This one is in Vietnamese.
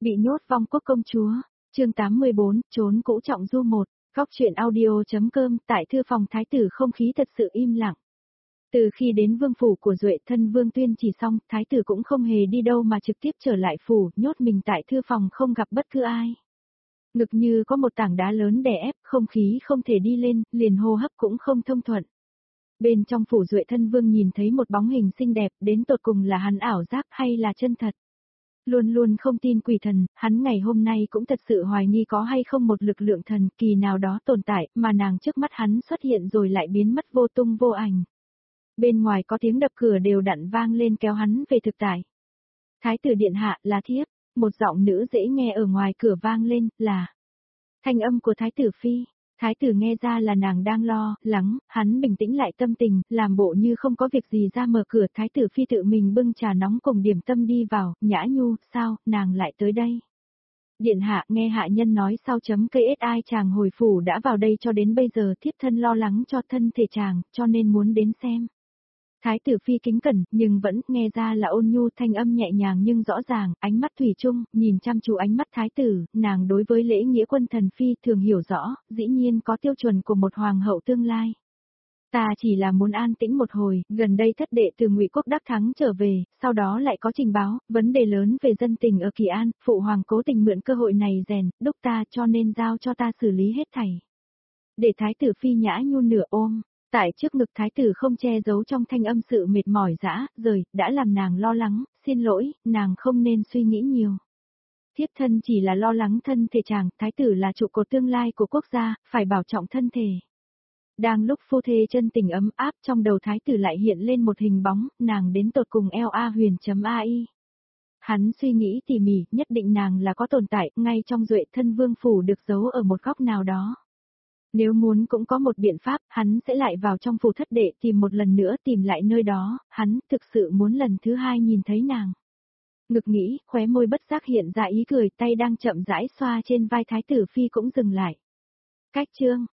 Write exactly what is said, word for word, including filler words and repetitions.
Bị nhốt vong quốc công chúa, chương tám mươi bốn, trốn cũ trọng du một, góc truyện audio.com, tại thư phòng thái tử không khí thật sự im lặng. Từ khi đến vương phủ của Duệ thân Vương Tuyên chỉ xong, thái tử cũng không hề đi đâu mà trực tiếp trở lại phủ, nhốt mình tại thư phòng không gặp bất cứ ai. Ngực như có một tảng đá lớn đè ép, không khí không thể đi lên, liền hô hấp cũng không thông thuận. Bên trong phủ Duệ thân Vương nhìn thấy một bóng hình xinh đẹp, đến tột cùng là hắn ảo giác hay là chân thật. Luôn luôn không tin quỷ thần, hắn ngày hôm nay cũng thật sự hoài nghi có hay không một lực lượng thần kỳ nào đó tồn tại, mà nàng trước mắt hắn xuất hiện rồi lại biến mất vô tung vô ảnh. Bên ngoài có tiếng đập cửa đều đặn vang lên kéo hắn về thực tại. Thái tử điện hạ, là thiếp, một giọng nữ dễ nghe ở ngoài cửa vang lên, là thanh âm của thái tử phi. Thái tử nghe ra là nàng đang lo, lắng, hắn bình tĩnh lại tâm tình, làm bộ như không có việc gì ra mở cửa. Thái tử phi tự mình bưng trà nóng cùng điểm tâm đi vào, nhã nhu, sao, nàng lại tới đây. Điện hạ, nghe hạ nhân nói sau chấm cây ết ai chàng hồi phủ đã vào đây cho đến bây giờ thiếp thân lo lắng cho thân thể chàng, cho nên muốn đến xem. Thái tử phi kính cẩn, nhưng vẫn nghe ra là ôn nhu, thanh âm nhẹ nhàng nhưng rõ ràng, ánh mắt thủy chung, nhìn chăm chú ánh mắt thái tử, nàng đối với lễ nghĩa quân thần phi thường hiểu rõ, dĩ nhiên có tiêu chuẩn của một hoàng hậu tương lai. Ta chỉ là muốn an tĩnh một hồi, gần đây thất đệ từ Ngụy Quốc đắc thắng trở về, sau đó lại có trình báo, vấn đề lớn về dân tình ở Kỳ An, phụ hoàng cố tình mượn cơ hội này rèn, đúc ta cho nên giao cho ta xử lý hết thảy. Để thái tử phi nhã nhu nửa ôm. Tại trước ngực thái tử không che giấu trong thanh âm sự mệt mỏi dã, rời, đã làm nàng lo lắng, xin lỗi, nàng không nên suy nghĩ nhiều. Thiếp thân chỉ là lo lắng thân thể chàng, thái tử là trụ cột tương lai của quốc gia, phải bảo trọng thân thể. Đang lúc phu thê chân tình ấm áp trong đầu thái tử lại hiện lên một hình bóng, nàng đến tột cùng eo a huyền.ai. Hắn suy nghĩ tỉ mỉ, nhất định nàng là có tồn tại, ngay trong Duệ thân vương phủ được giấu ở một góc nào đó. Nếu muốn cũng có một biện pháp, hắn sẽ lại vào trong phủ thất đệ tìm một lần nữa tìm lại nơi đó, hắn thực sự muốn lần thứ hai nhìn thấy nàng. Ngực nghĩ, khóe môi bất giác hiện ra ý cười, tay đang chậm rãi xoa trên vai thái tử phi cũng dừng lại. Cách chương,